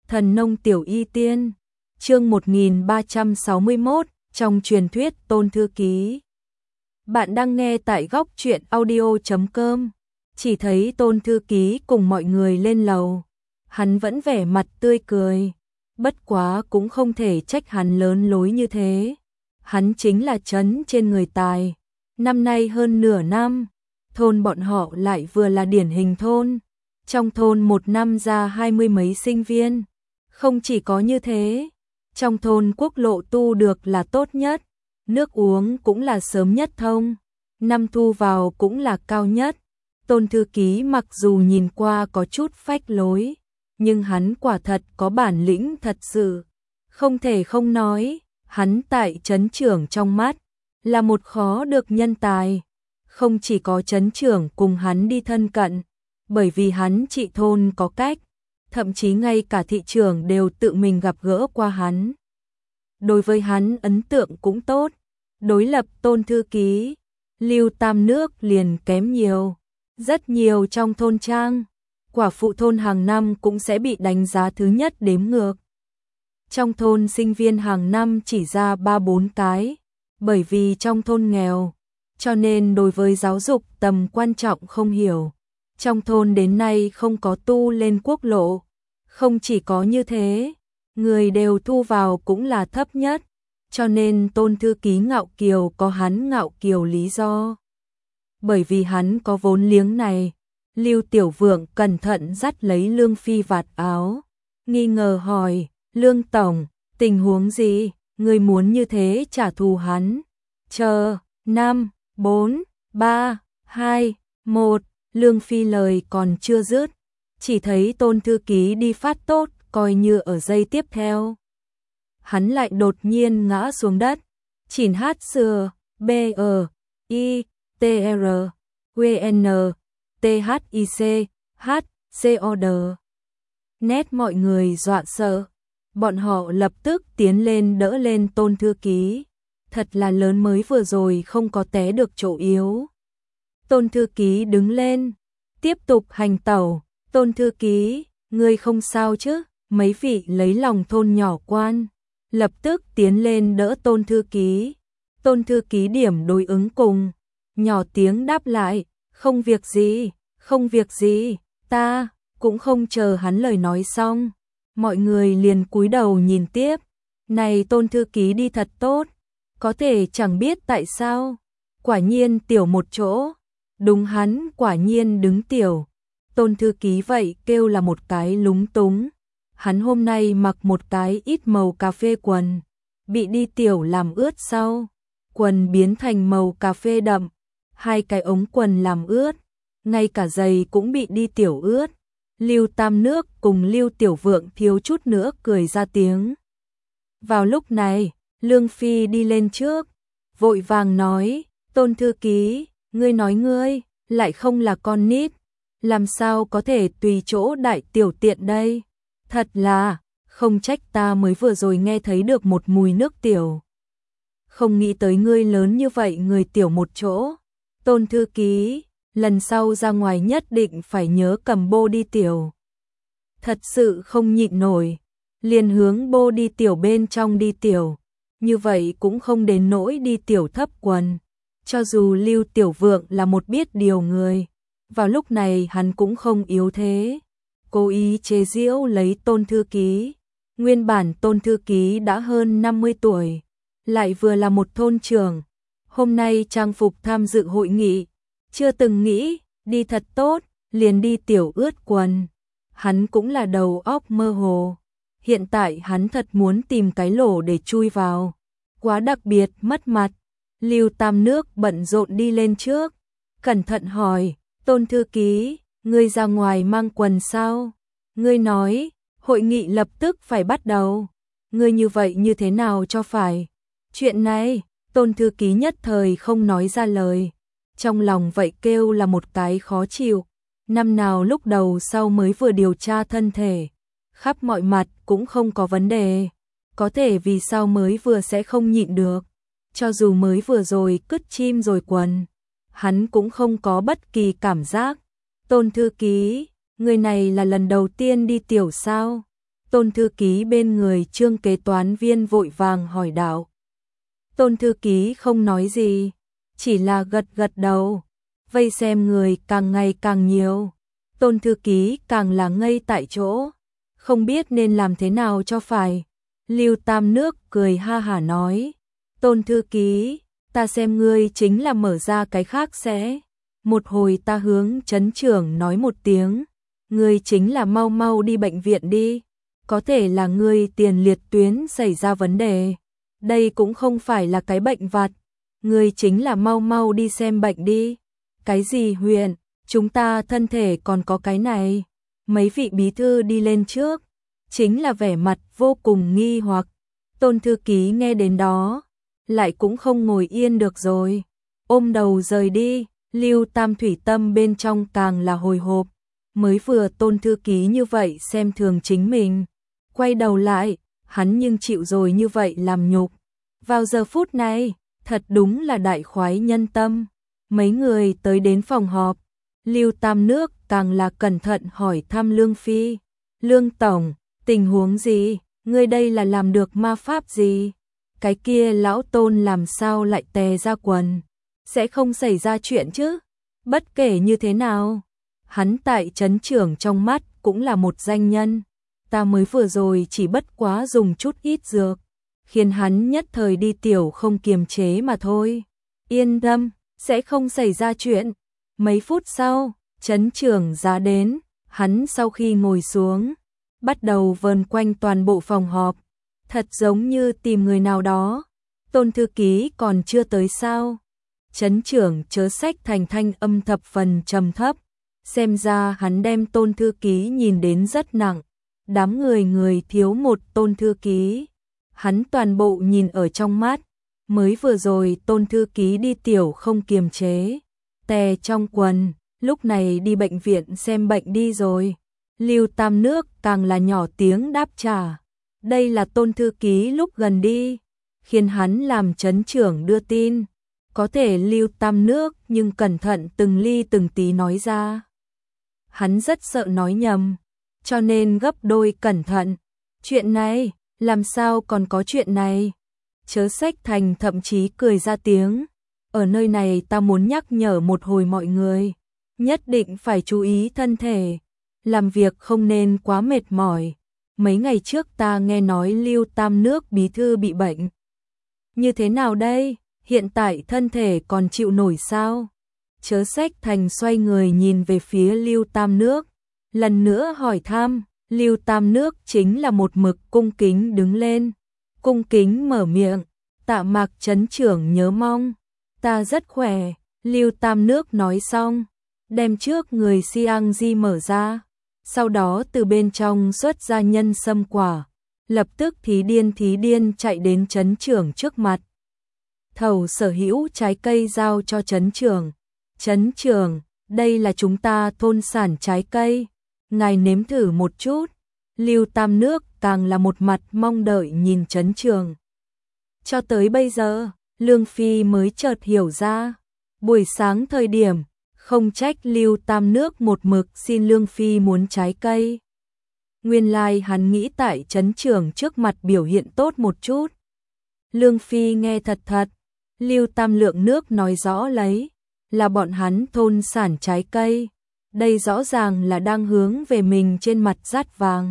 Thần nông tiểu y tiên, chương 1361, trong truyền thuyết Tôn Thư Ký. Bạn đang nghe tại góc truyện audio.com. Chỉ thấy Tôn Thư Ký cùng mọi người lên lầu. Hắn vẫn vẻ mặt tươi cười. Bất quá cũng không thể trách hắn lớn lối như thế. Hắn chính là trấn trên người tài. Năm nay hơn nửa năm, thôn bọn họ lại vừa là điển hình thôn. Trong thôn một năm ra 20 mấy sinh viên. Không chỉ có như thế, trong thôn quốc lộ tu được là tốt nhất, nước uống cũng là sớm nhất thông, năm thu vào cũng là cao nhất. Tôn Thư Ký mặc dù nhìn qua có chút phách lối, nhưng hắn quả thật có bản lĩnh thật sự. Không thể không nói, hắn tại trấn trưởng trong mắt, là một khó được nhân tài. Không chỉ có trấn trưởng cùng hắn đi thân cận, bởi vì hắn trị thôn có cách, thậm chí ngay cả thị trưởng đều tự mình gặp gỡ qua hắn. Đối với hắn ấn tượng cũng tốt, đối lập Tôn Thư Ký, Lưu Tam Nước liền kém nhiều, rất nhiều trong thôn trang, quả phụ thôn hàng năm cũng sẽ bị đánh giá thứ nhất đếm ngược. Trong thôn sinh viên hàng năm chỉ ra 3-4 cái, bởi vì trong thôn nghèo, cho nên đối với giáo dục tầm quan trọng không hiểu. Trong thôn đến nay không có tu lên quốc lộ, không chỉ có như thế, người đều thu vào cũng là thấp nhất, cho nên Tôn Thư Ký ngạo kiều có hắn ngạo kiều lý do. Bởi vì hắn có vốn liếng này, Lưu Tiểu Vượng cẩn thận dắt lấy Lương Phi vạt áo, nghi ngờ hỏi, Lương Tổng, tình huống gì, người muốn như thế trả thù hắn? Chờ, 5, 4, 3, 2, 1, Lương Phi lời còn chưa dứt, chỉ thấy Tôn Thư Ký đi phát tốt, coi như ở giây tiếp theo. Hắn lại đột nhiên ngã xuống đất, chỉn hát sừa, B-E-I-T-R-W-N-T-H-I-C-H-C-O-D. Nét mọi người dọa sợ, bọn họ lập tức tiến lên đỡ lên Tôn Thư Ký. Thật là lớn mới vừa rồi không có té được chỗ yếu. Tôn Thư Ký đứng lên, tiếp tục hành tẩu. Tôn Thư Ký, ngươi không sao chứ? Mấy vị lấy lòng thôn nhỏ quan, lập tức tiến lên đỡ Tôn Thư Ký. Tôn Thư Ký điểm đối ứng cùng, nhỏ tiếng đáp lại, không việc gì, không việc gì, ta, cũng không chờ hắn lời nói xong. Mọi người liền cúi đầu nhìn tiếp, này Tôn Thư Ký đi thật tốt, có thể chẳng biết tại sao, quả nhiên tiểu một chỗ, đúng hắn quả nhiên đứng tiểu. Tôn Thư Ký vậy kêu là một cái lúng túng. Hắn hôm nay mặc một cái ít màu cà phê quần, bị đi tiểu làm ướt sau, quần biến thành màu cà phê đậm, hai cái ống quần làm ướt, ngay cả giày cũng bị đi tiểu ướt. Lưu Tam Nước cùng Lưu Tiểu Vượng thiếu chút nữa cười ra tiếng. Vào lúc này, Lương Phi đi lên trước, vội vàng nói, Tôn Thư Ký, ngươi nói ngươi, lại không là con nít, làm sao có thể tùy chỗ đại tiểu tiện đây? Thật là, không trách ta mới vừa rồi nghe thấy được một mùi nước tiểu. Không nghĩ tới ngươi lớn như vậy người tiểu một chỗ. Tôn Thư Ký, lần sau ra ngoài nhất định phải nhớ cầm bô đi tiểu. Thật sự không nhịn nổi, liền hướng bô đi tiểu bên trong đi tiểu. Như vậy cũng không đến nỗi đi tiểu thấp quần. Cho dù Lưu Tiểu Vượng là một biết điều người, vào lúc này hắn cũng không yếu thế. Cố ý chế giễu lấy Tôn Thư Ký. Nguyên bản Tôn Thư Ký đã hơn 50 tuổi, lại vừa là một thôn trưởng. Hôm nay trang phục tham dự hội nghị, chưa từng nghĩ, đi thật tốt, liền đi tiểu ướt quần. Hắn cũng là đầu óc mơ hồ. Hiện tại hắn thật muốn tìm cái lỗ để chui vào. Quá đặc biệt mất mặt. Lưu Tam Nước bận rộn đi lên trước, cẩn thận hỏi, Tôn Thư Ký, ngươi ra ngoài mang quần sao? Ngươi nói, hội nghị lập tức phải bắt đầu. Ngươi như vậy như thế nào cho phải? Chuyện này, Tôn Thư Ký nhất thời không nói ra lời. Trong lòng vậy kêu là một cái khó chịu. Năm nào lúc đầu sau mới vừa điều tra thân thể, khắp mọi mặt cũng không có vấn đề. Có thể vì sao mới vừa sẽ không nhịn được. Cho dù mới vừa rồi cứt chim rồi quần, hắn cũng không có bất kỳ cảm giác. Tôn Thư Ký, người này là lần đầu tiên đi tiểu sao? Tôn thư ký bên người Trương kế toán viên vội vàng hỏi đạo. Tôn thư ký không nói gì, chỉ là gật gật đầu. Vây xem người càng ngày càng nhiều. Tôn thư ký càng là ngây tại chỗ, không biết nên làm thế nào cho phải. Lưu Tam Nước cười ha hả nói, Tôn thư ký, ta xem ngươi chính là mở ra cái khác sẽ. Một hồi ta hướng trấn trưởng nói một tiếng, ngươi chính là mau mau đi bệnh viện đi, có thể là ngươi tiền liệt tuyến xảy ra vấn đề. Đây cũng không phải là cái bệnh vặt, ngươi chính là mau mau đi xem bệnh đi. Cái gì huyện, chúng ta thân thể còn có cái này. Mấy vị bí thư đi lên trước, chính là vẻ mặt vô cùng nghi hoặc. Tôn thư ký nghe đến đó, lại cũng không ngồi yên được rồi, ôm đầu rời đi. Lưu Tam Thủy tâm bên trong càng là hồi hộp, mới vừa Tôn thư ký như vậy xem thường chính mình, quay đầu lại, hắn nhưng chịu rồi như vậy làm nhục. Vào giờ phút này, thật đúng là đại khoái nhân tâm. Mấy người tới đến phòng họp, Lưu Tam Nước càng là cẩn thận hỏi thăm Lương Phi. Lương Tổng, tình huống gì? Ngươi đây là làm được ma pháp gì? Cái kia lão Tôn làm sao lại tè ra quần? Sẽ không xảy ra chuyện chứ? Bất kể như thế nào, hắn tại trấn trưởng trong mắt cũng là một danh nhân. Ta mới vừa rồi chỉ bất quá dùng chút ít dược, khiến hắn nhất thời đi tiểu không kiềm chế mà thôi. Yên tâm, sẽ không xảy ra chuyện. Mấy phút sau, trấn trưởng ra đến, hắn sau khi ngồi xuống, bắt đầu vờn quanh toàn bộ phòng họp, thật giống như tìm người nào đó. Tôn thư ký còn chưa tới sao? Trấn trưởng Chớ Sách Thành thanh âm thập phần trầm thấp, xem ra hắn đem Tôn thư ký nhìn đến rất nặng. Đám người thiếu một Tôn thư ký, hắn toàn bộ nhìn ở trong mắt. Mới vừa rồi Tôn thư ký đi tiểu không kiềm chế, tè trong quần, lúc này đi bệnh viện xem bệnh đi rồi. Lưu Tam Nước càng là nhỏ tiếng đáp trả, đây là Tôn thư ký lúc gần đi, khiến hắn làm trấn trưởng đưa tin. Có thể Lưu Tam Nước nhưng cẩn thận từng ly từng tí nói ra. Hắn rất sợ nói nhầm, cho nên gấp đôi cẩn thận. Chuyện này, làm sao còn có chuyện này? Chớ Sách Thành thậm chí cười ra tiếng. Ở nơi này ta muốn nhắc nhở một hồi mọi người, nhất định phải chú ý thân thể, làm việc không nên quá mệt mỏi. Mấy ngày trước ta nghe nói Lưu Tam Nước bí thư bị bệnh. Như thế nào đây? Hiện tại thân thể còn chịu nổi sao? Chớ Sách Thành xoay người nhìn về phía Lưu Tam Nước, lần nữa hỏi thăm. Lưu Tam Nước chính là một mực cung kính đứng lên, cung kính mở miệng, Tạ Mạc trấn trưởng nhớ mong. Ta rất khỏe. Lưu Tam Nước nói xong, đem trước người xiang di mở ra, sau đó từ bên trong xuất ra nhân sâm quả, lập tức thí điên chạy đến trấn trưởng trước mặt. Thầu sở hữu trái cây giao cho trấn trưởng. Trấn trưởng, đây là chúng ta thôn sản trái cây, ngài nếm thử một chút. Lưu Tam Nước càng là một mặt mong đợi nhìn trấn trưởng. Cho tới bây giờ, Lương Phi mới chợt hiểu ra, buổi sáng thời điểm, không trách Lưu Tam Nước một mực xin Lương Phi muốn trái cây. Nguyên lai hắn nghĩ tại trấn trưởng trước mặt biểu hiện tốt một chút. Lương Phi nghe thật, Lưu Tam Lượng Nước nói rõ lấy, là bọn hắn thôn sản trái cây, đây rõ ràng là đang hướng về mình trên mặt dát vàng.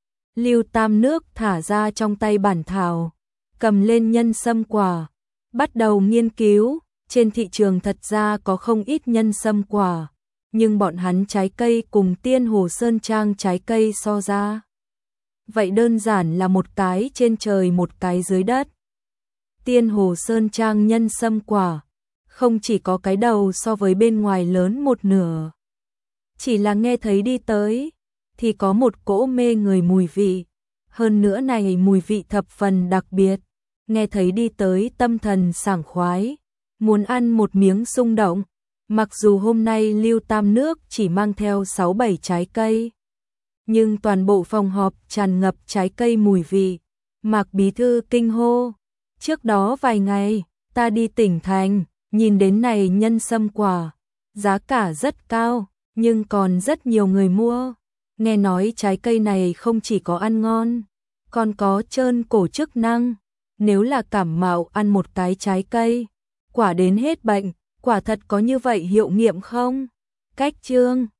Lưu Tam Nước thả ra trong tay bản thảo, cầm lên nhân sâm quả, bắt đầu nghiên cứu. Trên thị trường thật ra có không ít nhân sâm quả, nhưng bọn hắn trái cây cùng Tiên Hồ Sơn Trang trái cây so ra, vậy đơn giản là một cái trên trời một cái dưới đất. Tiên Hồ Sơn Trang nhân sâm quả, không chỉ có cái đầu so với bên ngoài lớn một nửa, chỉ là nghe thấy đi tới, thì có một cỗ mê người mùi vị, hơn nữa này mùi vị thập phần đặc biệt, nghe thấy đi tới tâm thần sảng khoái, muốn ăn một miếng xung động. Mặc dù hôm nay Lưu Tam Nước chỉ mang theo 6-7 trái cây, nhưng toàn bộ phòng họp tràn ngập trái cây mùi vị. Mạc bí thư kinh hô, trước đó vài ngày, ta đi tỉnh thành, nhìn đến này nhân sâm quả, giá cả rất cao, nhưng còn rất nhiều người mua. Nghe nói trái cây này không chỉ có ăn ngon, còn có trơn cổ chức năng. Nếu là cảm mạo ăn một cái trái cây, quả đến hết bệnh, quả thật có như vậy hiệu nghiệm không? Cách chương